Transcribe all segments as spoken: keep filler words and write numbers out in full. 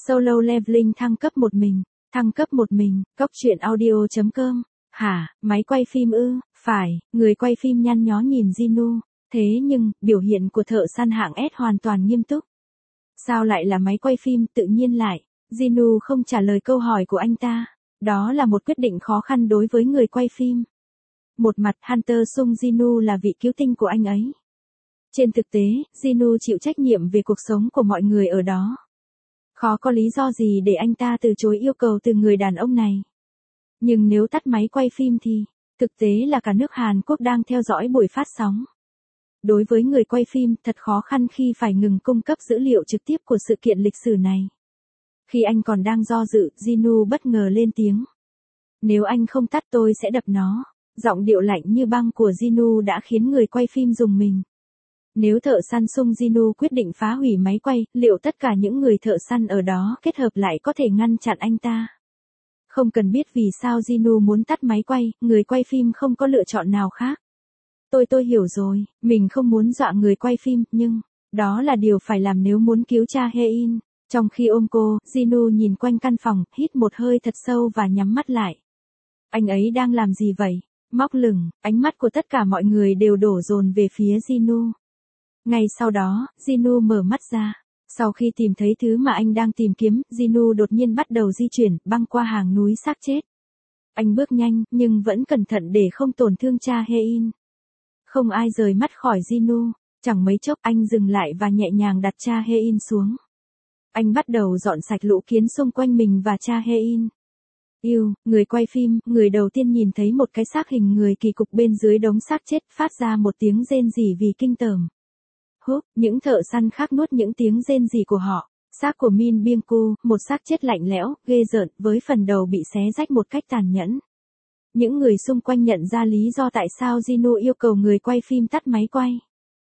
Solo Leveling thăng cấp một mình, thăng cấp một mình, Cóc truyện audio chấm com. Hả, máy quay phim ư? Phải, người quay phim nhăn nhó nhìn Jinu. Thế nhưng, biểu hiện của thợ săn hạng S hoàn toàn nghiêm túc. Sao lại là máy quay phim? Tự nhiên lại. Jinu không trả lời câu hỏi của anh ta. Đó là một quyết định khó khăn đối với người quay phim. Một mặt Hunter Sung Jinu là vị cứu tinh của anh ấy. Trên thực tế, Jinu chịu trách nhiệm về cuộc sống của mọi người ở đó. Khó có lý do gì để anh ta từ chối yêu cầu từ người đàn ông này. Nhưng nếu tắt máy quay phim thì, thực tế là cả nước Hàn Quốc đang theo dõi buổi phát sóng. Đối với người quay phim, thật khó khăn khi phải ngừng cung cấp dữ liệu trực tiếp của sự kiện lịch sử này. Khi anh còn đang do dự, Jinu bất ngờ lên tiếng. Nếu anh không tắt tôi sẽ đập nó. Giọng điệu lạnh như băng của Jinu đã khiến người quay phim rùng mình. Nếu thợ săn Sung Jinu quyết định phá hủy máy quay, liệu tất cả những người thợ săn ở đó kết hợp lại có thể ngăn chặn anh ta? Không cần biết vì sao Jinu muốn tắt máy quay, người quay phim không có lựa chọn nào khác. Tôi tôi hiểu rồi, mình không muốn dọa người quay phim, nhưng, đó là điều phải làm nếu muốn cứu cha Hein. Trong khi ôm cô, Jinu nhìn quanh căn phòng, hít một hơi thật sâu và nhắm mắt lại. Anh ấy đang làm gì vậy? Móc lửng, ánh mắt của tất cả mọi người đều đổ dồn về phía Jinu. Ngay sau đó, Jinu mở mắt ra. Sau khi tìm thấy thứ mà anh đang tìm kiếm, Jinu đột nhiên bắt đầu di chuyển, băng qua hàng núi xác chết. Anh bước nhanh, nhưng vẫn cẩn thận để không tổn thương cha Hein. Không ai rời mắt khỏi Jinu. Chẳng mấy chốc anh dừng lại và nhẹ nhàng đặt cha Hein xuống. Anh bắt đầu dọn sạch lũ kiến xung quanh mình và cha Hein. Yêu, người quay phim, người đầu tiên nhìn thấy một cái xác hình người kỳ cục bên dưới đống xác chết, phát ra một tiếng rên rỉ vì kinh tởm. Húp, những thợ săn khác nuốt những tiếng rên rỉ của họ. Xác của Min Byung-ku, một xác chết lạnh lẽo, ghê rợn, với phần đầu bị xé rách một cách tàn nhẫn. Những người xung quanh nhận ra lý do tại sao Jinu yêu cầu người quay phim tắt máy quay.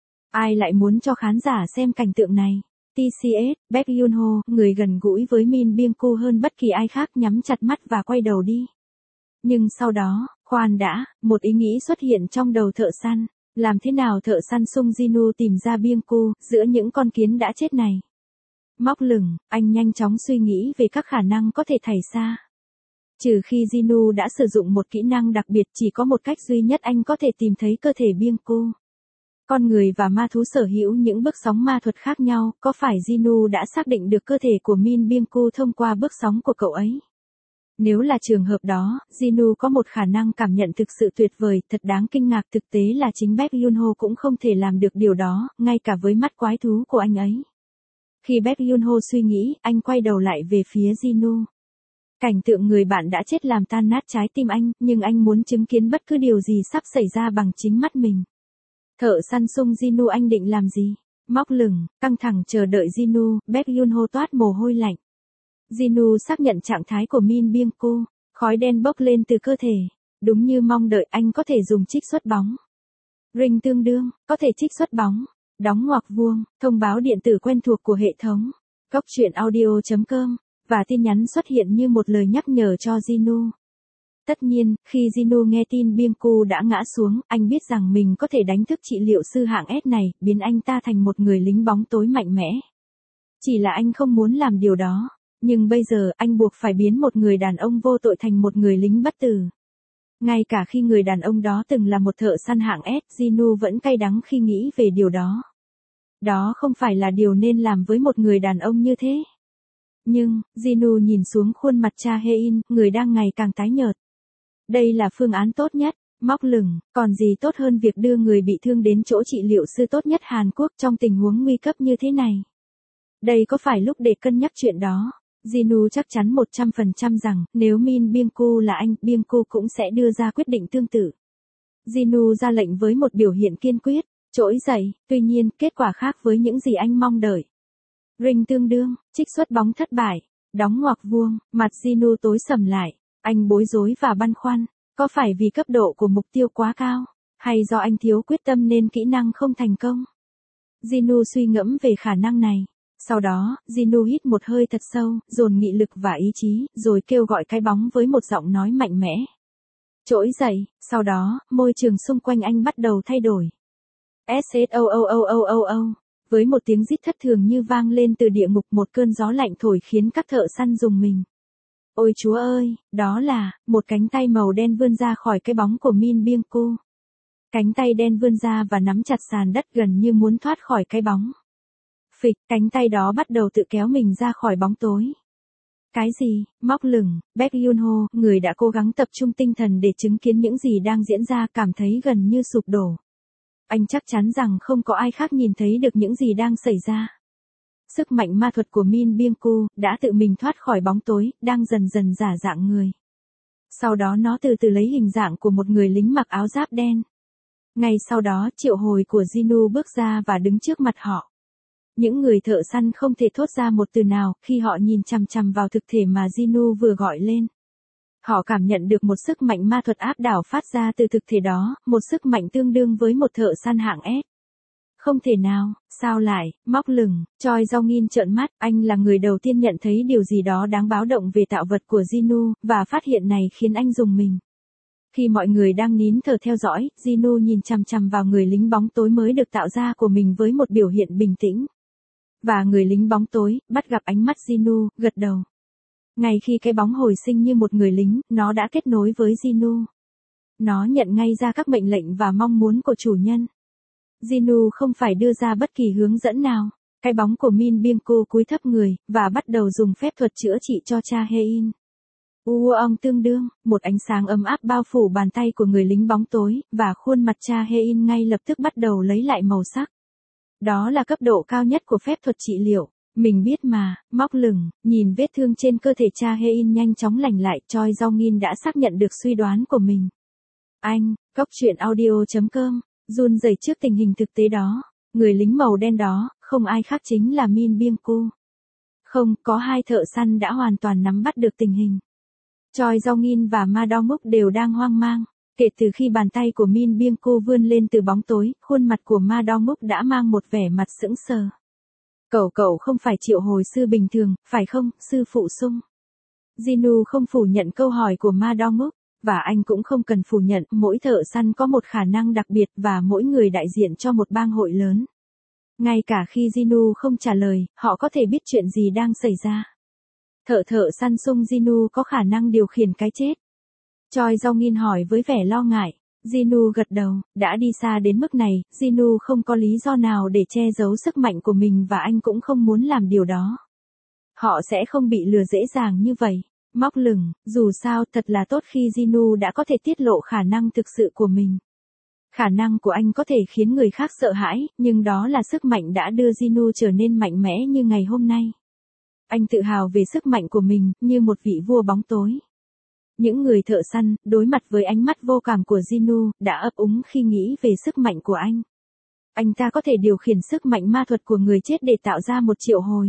Ai lại muốn cho khán giả xem cảnh tượng này? tê xê ét, Baek Yoon-ho, người gần gũi với Min Byung-ku hơn bất kỳ ai khác, nhắm chặt mắt và quay đầu đi. Nhưng sau đó, khoan đã, một ý nghĩ xuất hiện trong đầu thợ săn. Làm thế nào thợ săn Sung Jinu tìm ra Byung-ku giữa những con kiến đã chết này? Móc lửng, anh nhanh chóng suy nghĩ về các khả năng có thể thảy ra. Trừ khi Jinu đã sử dụng một kỹ năng đặc biệt, chỉ có một cách duy nhất anh có thể tìm thấy cơ thể Byung-ku. Con người và ma thú sở hữu những bước sóng ma thuật khác nhau, có phải Jinu đã xác định được cơ thể của Min Byung-ku thông qua bước sóng của cậu ấy? Nếu là trường hợp đó, Jinu có một khả năng cảm nhận thực sự tuyệt vời, thật đáng kinh ngạc. Thực tế là chính Baek Yoon-ho cũng không thể làm được điều đó, ngay cả với mắt quái thú của anh ấy. Khi Baek Yoon-ho suy nghĩ, anh quay đầu lại về phía Jinu. Cảnh tượng người bạn đã chết làm tan nát trái tim anh, nhưng anh muốn chứng kiến bất cứ điều gì sắp xảy ra bằng chính mắt mình. Thợ săn Sung Jinu, anh định làm gì? Móc lửng, căng thẳng chờ đợi Jinu, Baek Yoon-ho toát mồ hôi lạnh. Jinu xác nhận trạng thái của Min Byung-ku, khói đen bốc lên từ cơ thể. Đúng như mong đợi, anh có thể dùng trích xuất bóng. Ring tương đương, có thể trích xuất bóng. Đóng ngoặc vuông, thông báo điện tử quen thuộc của hệ thống. Cóc truyện audio chấm com. Và tin nhắn xuất hiện như một lời nhắc nhở cho Jinu. Tất nhiên, khi Jinu nghe tin Byung-ku đã ngã xuống, anh biết rằng mình có thể đánh thức trị liệu sư hạng S này, biến anh ta thành một người lính bóng tối mạnh mẽ. Chỉ là anh không muốn làm điều đó. Nhưng bây giờ, anh buộc phải biến một người đàn ông vô tội thành một người lính bất tử. Ngay cả khi người đàn ông đó từng là một thợ săn hạng S, Jinu vẫn cay đắng khi nghĩ về điều đó. Đó không phải là điều nên làm với một người đàn ông như thế. Nhưng, Jinu nhìn xuống khuôn mặt cha Hein, người đang ngày càng tái nhợt. Đây là phương án tốt nhất. Móc lửng, còn gì tốt hơn việc đưa người bị thương đến chỗ trị liệu sư tốt nhất Hàn Quốc trong tình huống nguy cấp như thế này? Đây có phải lúc để cân nhắc chuyện đó? Jinu chắc chắn một trăm phần trăm rằng, nếu Min Byung-ku là anh, Byung-ku cũng sẽ đưa ra quyết định tương tự. Jinu ra lệnh với một biểu hiện kiên quyết, trỗi dậy, tuy nhiên, kết quả khác với những gì anh mong đợi. Ring tương đương, trích xuất bóng thất bại, đóng ngoặc vuông, mặt Jinu tối sầm lại, anh bối rối và băn khoăn, có phải vì cấp độ của mục tiêu quá cao, hay do anh thiếu quyết tâm nên kỹ năng không thành công? Jinu suy ngẫm về khả năng này. Sau đó, Jinu hít một hơi thật sâu, dồn nghị lực và ý chí, rồi kêu gọi cái bóng với một giọng nói mạnh mẽ. Trỗi dậy, sau đó, môi trường xung quanh anh bắt đầu thay đổi. S S O O O O O O. Với một tiếng rít thất thường như vang lên từ địa ngục, một cơn gió lạnh thổi khiến các thợ săn rùng mình. Ôi Chúa ơi, đó là, một cánh tay màu đen vươn ra khỏi cái bóng của Min Byung Cô. Cánh tay đen vươn ra và nắm chặt sàn đất gần như muốn thoát khỏi cái bóng. Phịch, cánh tay đó bắt đầu tự kéo mình ra khỏi bóng tối. Cái gì? Móc lửng, Baek Yoon-ho, người đã cố gắng tập trung tinh thần để chứng kiến những gì đang diễn ra, cảm thấy gần như sụp đổ. Anh chắc chắn rằng không có ai khác nhìn thấy được những gì đang xảy ra. Sức mạnh ma thuật của Min Byung Cô đã tự mình thoát khỏi bóng tối, đang dần dần giả dạng người. Sau đó nó từ từ lấy hình dạng của một người lính mặc áo giáp đen. Ngay sau đó, triệu hồi của Jinu bước ra và đứng trước mặt họ. Những người thợ săn không thể thốt ra một từ nào khi họ nhìn chằm chằm vào thực thể mà Jinu vừa gọi lên. Họ cảm nhận được một sức mạnh ma thuật áp đảo phát ra từ thực thể đó, một sức mạnh tương đương với một thợ săn hạng S. Không thể nào, sao lại, móc lửng, Choi Jong-in trợn mắt, anh là người đầu tiên nhận thấy điều gì đó đáng báo động về tạo vật của Jinu, và phát hiện này khiến anh rùng mình. Khi mọi người đang nín thở theo dõi, Jinu nhìn chằm chằm vào người lính bóng tối mới được tạo ra của mình với một biểu hiện bình tĩnh. Và người lính bóng tối, bắt gặp ánh mắt Jinu, gật đầu. Ngay khi cái bóng hồi sinh như một người lính, nó đã kết nối với Jinu. Nó nhận ngay ra các mệnh lệnh và mong muốn của chủ nhân. Jinu không phải đưa ra bất kỳ hướng dẫn nào. Cái bóng của Min Byung Cô cúi thấp người, và bắt đầu dùng phép thuật chữa trị cho Cha Hae-in. Uong tương đương, một ánh sáng ấm áp bao phủ bàn tay của người lính bóng tối, và khuôn mặt Cha Hae-in ngay lập tức bắt đầu lấy lại màu sắc. Đó là cấp độ cao nhất của phép thuật trị liệu. Mình biết mà, móc lửng, nhìn vết thương trên cơ thể Cha Hae-in nhanh chóng lành lại, Choi Jong-in đã xác nhận được suy đoán của mình. Anh, Cốc Truyện Audio chấm com, run rẩy trước tình hình thực tế đó. Người lính màu đen đó, không ai khác chính là Min Byung Cô. Không, có hai thợ săn đã hoàn toàn nắm bắt được tình hình. Choi Jong-in và Ma Dong-wook đều đang hoang mang. Kể từ khi bàn tay của Min Byung Cô vươn lên từ bóng tối, khuôn mặt của Ma Dong-wook đã mang một vẻ mặt sững sờ. Cậu cậu không phải triệu hồi sư bình thường, phải không, sư phụ Sung? Jinu không phủ nhận câu hỏi của Ma Dong-wook, và anh cũng không cần phủ nhận, mỗi thợ săn có một khả năng đặc biệt và mỗi người đại diện cho một bang hội lớn. Ngay cả khi Jinu không trả lời, họ có thể biết chuyện gì đang xảy ra. Thợ thợ săn Sung Jinu có khả năng điều khiển cái chết. Choi Jong-in hỏi với vẻ lo ngại. Jinu gật đầu, đã đi xa đến mức này, Jinu không có lý do nào để che giấu sức mạnh của mình và anh cũng không muốn làm điều đó. Họ sẽ không bị lừa dễ dàng như vậy. Móc lửng, dù sao thật là tốt khi Jinu đã có thể tiết lộ khả năng thực sự của mình. Khả năng của anh có thể khiến người khác sợ hãi, nhưng đó là sức mạnh đã đưa Jinu trở nên mạnh mẽ như ngày hôm nay. Anh tự hào về sức mạnh của mình, như một vị vua bóng tối. Những người thợ săn, đối mặt với ánh mắt vô cảm của Jinu, đã ấp úng khi nghĩ về sức mạnh của anh. Anh ta có thể điều khiển sức mạnh ma thuật của người chết để tạo ra một triệu hồi.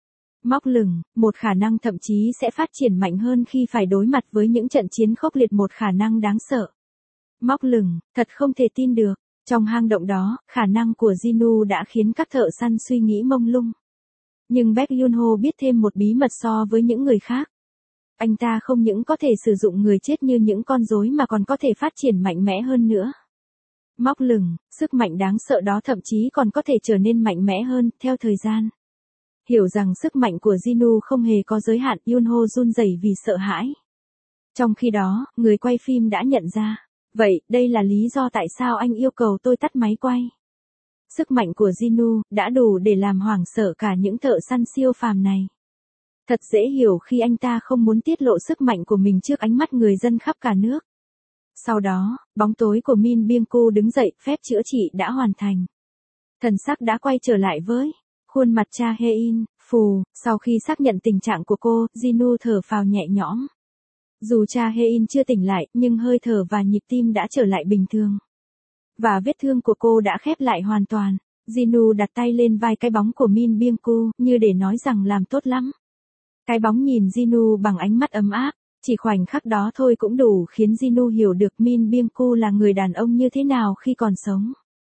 Móc lửng, một khả năng thậm chí sẽ phát triển mạnh hơn khi phải đối mặt với những trận chiến khốc liệt, một khả năng đáng sợ. Móc lửng, thật không thể tin được. Trong hang động đó, khả năng của Jinu đã khiến các thợ săn suy nghĩ mông lung. Nhưng Baek Yoon-ho biết thêm một bí mật so với những người khác. Anh ta không những có thể sử dụng người chết như những con rối mà còn có thể phát triển mạnh mẽ hơn nữa. Móc lửng, sức mạnh đáng sợ đó thậm chí còn có thể trở nên mạnh mẽ hơn, theo thời gian. Hiểu rằng sức mạnh của Jinu không hề có giới hạn, Yoon-ho run rẩy vì sợ hãi. Trong khi đó, người quay phim đã nhận ra. Vậy, đây là lý do tại sao anh yêu cầu tôi tắt máy quay. Sức mạnh của Jinu đã đủ để làm hoảng sợ cả những thợ săn siêu phàm này. Thật dễ hiểu khi anh ta không muốn tiết lộ sức mạnh của mình trước ánh mắt người dân khắp cả nước. Sau đó, bóng tối của Min Byung Cô đứng dậy, phép chữa trị đã hoàn thành. Thần sắc đã quay trở lại với khuôn mặt Cha Hae-in, phù, sau khi xác nhận tình trạng của cô, Jinu thở phào nhẹ nhõm. Dù Cha Hae-in chưa tỉnh lại, nhưng hơi thở và nhịp tim đã trở lại bình thường. Và vết thương của cô đã khép lại hoàn toàn. Jinu đặt tay lên vai cái bóng của Min Byung Cô, như để nói rằng làm tốt lắm. Cái bóng nhìn Jinu bằng ánh mắt ấm áp, chỉ khoảnh khắc đó thôi cũng đủ khiến Jinu hiểu được Min Byung Cô là người đàn ông như thế nào khi còn sống.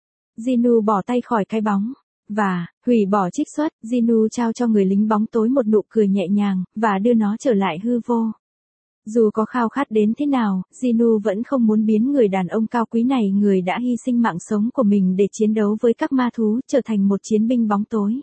Jinu bỏ tay khỏi cái bóng, và, hủy bỏ trích xuất, Jinu trao cho người lính bóng tối một nụ cười nhẹ nhàng, và đưa nó trở lại hư vô. Dù có khao khát đến thế nào, Jinu vẫn không muốn biến người đàn ông cao quý này, người đã hy sinh mạng sống của mình để chiến đấu với các ma thú, trở thành một chiến binh bóng tối.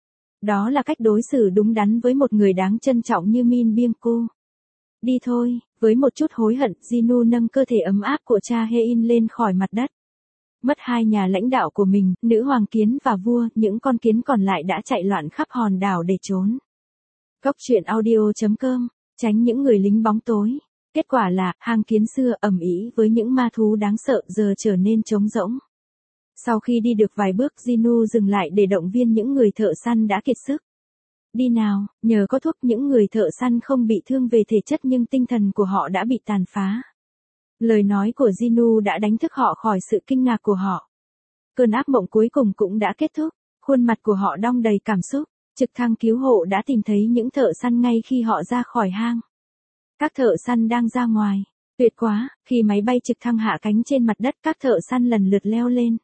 Đó là cách đối xử đúng đắn với một người đáng trân trọng như Min Byung-koo. Đi thôi, với một chút hối hận, Jinu nâng cơ thể ấm áp của cha Hein lên khỏi mặt đất. Mất hai nhà lãnh đạo của mình, nữ hoàng kiến và vua, những con kiến còn lại đã chạy loạn khắp hòn đảo để trốn. Góc truyện audio chấm com, tránh những người lính bóng tối. Kết quả là, hang kiến xưa ầm ĩ với những ma thú đáng sợ giờ trở nên trống rỗng. Sau khi đi được vài bước, Jinu dừng lại để động viên những người thợ săn đã kiệt sức. Đi nào, nhờ có thuốc những người thợ săn không bị thương về thể chất nhưng tinh thần của họ đã bị tàn phá. Lời nói của Jinu đã đánh thức họ khỏi sự kinh ngạc của họ. Cơn ác mộng cuối cùng cũng đã kết thúc, khuôn mặt của họ đong đầy cảm xúc. Trực thăng cứu hộ đã tìm thấy những thợ săn ngay khi họ ra khỏi hang. Các thợ săn đang ra ngoài. Tuyệt quá, khi máy bay trực thăng hạ cánh trên mặt đất, các thợ săn lần lượt leo lên.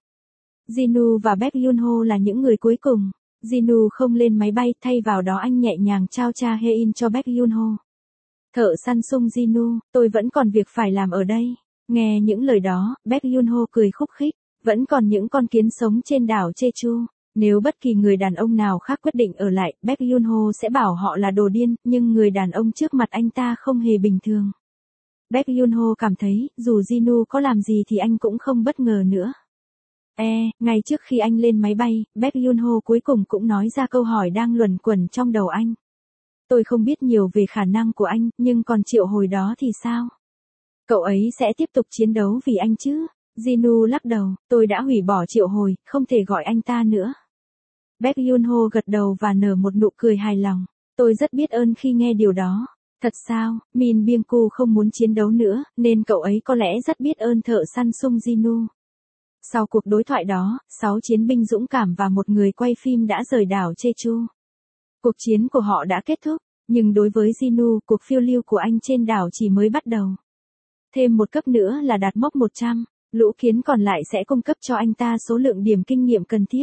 Jinu và Baek Yoon-ho là những người cuối cùng. Jinu không lên máy bay, thay vào đó anh nhẹ nhàng trao cha Hein cho Baek Yoon-ho. Thợ săn Sung Jinu, tôi vẫn còn việc phải làm ở đây. Nghe những lời đó, Baek Yoon-ho cười khúc khích. Vẫn còn những con kiến sống trên đảo Jeju. Nếu bất kỳ người đàn ông nào khác quyết định ở lại, Baek Yoon-ho sẽ bảo họ là đồ điên, nhưng người đàn ông trước mặt anh ta không hề bình thường. Baek Yoon-ho cảm thấy, dù Jinu có làm gì thì anh cũng không bất ngờ nữa. E, ngay trước khi anh lên máy bay, Baek Yoon-ho cuối cùng cũng nói ra câu hỏi đang luẩn quẩn trong đầu anh. Tôi không biết nhiều về khả năng của anh, nhưng còn triệu hồi đó thì sao? Cậu ấy sẽ tiếp tục chiến đấu vì anh chứ? Jinu lắc đầu, tôi đã hủy bỏ triệu hồi, không thể gọi anh ta nữa. Baek Yoon-ho gật đầu và nở một nụ cười hài lòng. Tôi rất biết ơn khi nghe điều đó. Thật sao, Min Byung-koo không muốn chiến đấu nữa, nên cậu ấy có lẽ rất biết ơn thợ săn Sung Jinu. Sau cuộc đối thoại đó, sáu chiến binh dũng cảm và một người quay phim đã rời đảo Jeju. Cuộc chiến của họ đã kết thúc, nhưng đối với Jinu, cuộc phiêu lưu của anh trên đảo chỉ mới bắt đầu. Thêm một cấp nữa là đạt mốc một trăm, lũ kiến còn lại sẽ cung cấp cho anh ta số lượng điểm kinh nghiệm cần thiết.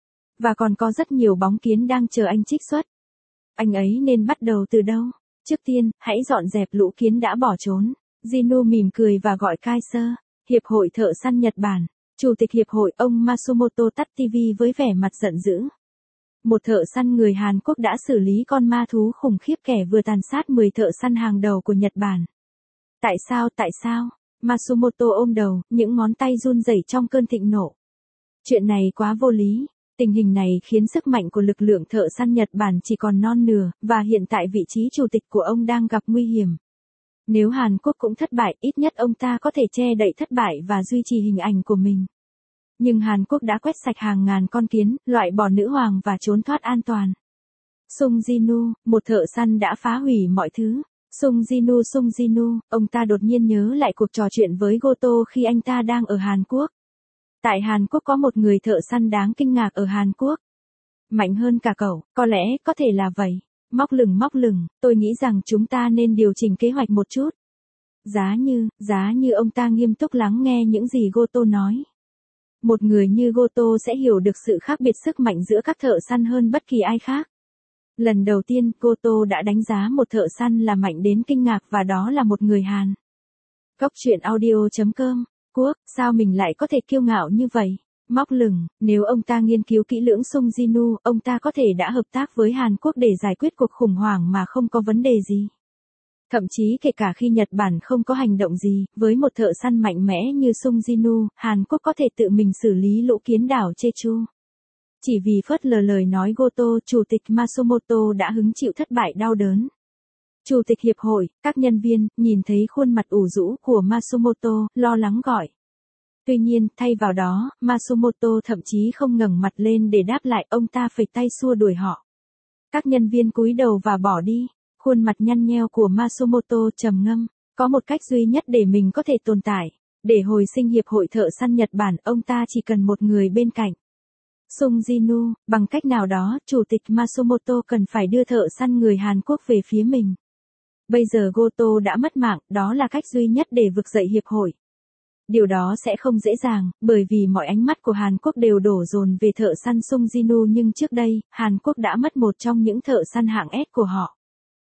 Và còn có rất nhiều bóng kiến đang chờ anh trích xuất. Anh ấy nên bắt đầu từ đâu? Trước tiên, hãy dọn dẹp lũ kiến đã bỏ trốn. Jinu mỉm cười và gọi Kaiser, Hiệp hội Thợ săn Nhật Bản. Chủ tịch hiệp hội, ông Matsumoto tắt ti vi với vẻ mặt giận dữ. Một thợ săn người Hàn Quốc đã xử lý con ma thú khủng khiếp kẻ vừa tàn sát mười thợ săn hàng đầu của Nhật Bản. Tại sao, tại sao? Matsumoto ôm đầu, những ngón tay run rẩy trong cơn thịnh nộ. Chuyện này quá vô lý. Tình hình này khiến sức mạnh của lực lượng thợ săn Nhật Bản chỉ còn non nửa, và hiện tại vị trí chủ tịch của ông đang gặp nguy hiểm. Nếu Hàn Quốc cũng thất bại, ít nhất ông ta có thể che đậy thất bại và duy trì hình ảnh của mình. Nhưng Hàn Quốc đã quét sạch hàng ngàn con kiến, loại bỏ nữ hoàng và trốn thoát an toàn. Sung Jinu, một thợ săn đã phá hủy mọi thứ. Sung Jinu Sung Jinu, ông ta đột nhiên nhớ lại cuộc trò chuyện với Goto khi anh ta đang ở Hàn Quốc. Tại Hàn Quốc có một người thợ săn đáng kinh ngạc ở Hàn Quốc. Mạnh hơn cả cậu, có lẽ, có thể là vậy. Móc lửng móc lửng, tôi nghĩ rằng chúng ta nên điều chỉnh kế hoạch một chút. Giá như, giá như ông ta nghiêm túc lắng nghe những gì Goto nói. Một người như Goto sẽ hiểu được sự khác biệt sức mạnh giữa các thợ săn hơn bất kỳ ai khác. Lần đầu tiên, Goto đã đánh giá một thợ săn là mạnh đến kinh ngạc và đó là một người Hàn. Góc truyện audio chấm com, Quốc, sao mình lại có thể kiêu ngạo như vậy? Móc lửng, nếu ông ta nghiên cứu kỹ lưỡng Sung Jinu, ông ta có thể đã hợp tác với Hàn Quốc để giải quyết cuộc khủng hoảng mà không có vấn đề gì. Thậm chí kể cả khi Nhật Bản không có hành động gì, với một thợ săn mạnh mẽ như Sung Jinu, Hàn Quốc có thể tự mình xử lý lũ kiến đảo Jeju. Chỉ vì phớt lờ lời nói Goto, Chủ tịch Matsumoto đã hứng chịu thất bại đau đớn. Chủ tịch hiệp hội, các nhân viên, nhìn thấy khuôn mặt ủ rũ của Matsumoto, lo lắng gọi. Tuy nhiên, thay vào đó, Matsumoto thậm chí không ngẩng mặt lên để đáp lại, ông ta phẩy tay xua đuổi họ. Các nhân viên cúi đầu và bỏ đi. Khuôn mặt nhăn nheo của Matsumoto trầm ngâm. Có một cách duy nhất để mình có thể tồn tại. Để hồi sinh hiệp hội thợ săn Nhật Bản, ông ta chỉ cần một người bên cạnh. Sung Jinu, bằng cách nào đó, Chủ tịch Matsumoto cần phải đưa thợ săn người Hàn Quốc về phía mình. Bây giờ Goto đã mất mạng, đó là cách duy nhất để vực dậy hiệp hội. Điều đó sẽ không dễ dàng, bởi vì mọi ánh mắt của Hàn Quốc đều đổ dồn về thợ săn Sung Jinu, nhưng trước đây, Hàn Quốc đã mất một trong những thợ săn hạng S của họ.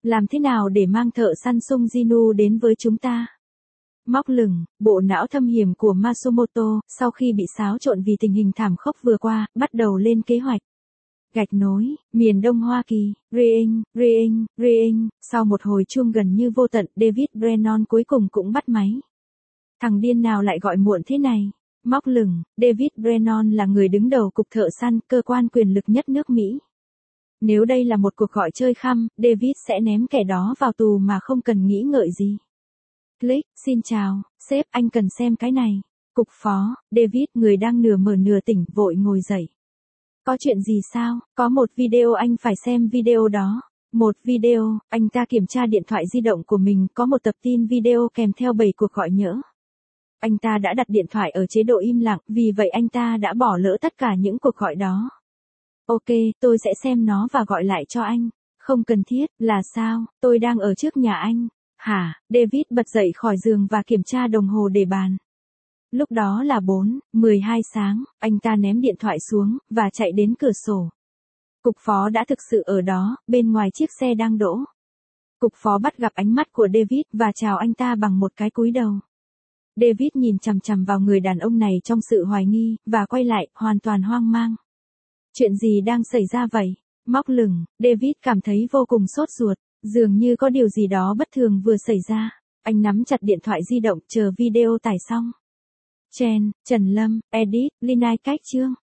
Làm thế nào để mang thợ săn Sung Jinu đến với chúng ta? Móc lửng, bộ não thâm hiểm của Matsumoto, sau khi bị xáo trộn vì tình hình thảm khốc vừa qua, bắt đầu lên kế hoạch. Gạch nối, miền Đông Hoa Kỳ, ring, ring, ring, sau một hồi chuông gần như vô tận, David Brennan cuối cùng cũng bắt máy. Thằng điên nào lại gọi muộn thế này? Móc lửng, David Brennan là người đứng đầu cục thợ săn, cơ quan quyền lực nhất nước Mỹ. Nếu đây là một cuộc gọi chơi khăm, David sẽ ném kẻ đó vào tù mà không cần nghĩ ngợi gì. Click, xin chào, sếp, anh cần xem cái này. Cục phó, David, người đang nửa mờ nửa tỉnh, vội ngồi dậy. Có chuyện gì sao? Có một video, anh phải xem video đó. Một video, anh ta kiểm tra điện thoại di động của mình, có một tập tin video kèm theo bảy cuộc gọi nhỡ. Anh ta đã đặt điện thoại ở chế độ im lặng, vì vậy anh ta đã bỏ lỡ tất cả những cuộc gọi đó. Ok, tôi sẽ xem nó và gọi lại cho anh. Không cần thiết, là sao? Tôi đang ở trước nhà anh. Hả? David bật dậy khỏi giường và kiểm tra đồng hồ để bàn. Lúc đó là bốn, mười hai sáng, anh ta ném điện thoại xuống, và chạy đến cửa sổ. Cục phó đã thực sự ở đó, bên ngoài chiếc xe đang đỗ. Cục phó bắt gặp ánh mắt của David và chào anh ta bằng một cái cúi đầu. David nhìn chằm chằm vào người đàn ông này trong sự hoài nghi, và quay lại, hoàn toàn hoang mang. Chuyện gì đang xảy ra vậy? Móc lửng, David cảm thấy vô cùng sốt ruột, dường như có điều gì đó bất thường vừa xảy ra. Anh nắm chặt điện thoại di động, chờ video tải xong. Chen, Trần Lâm, Edit, Linai cách chương.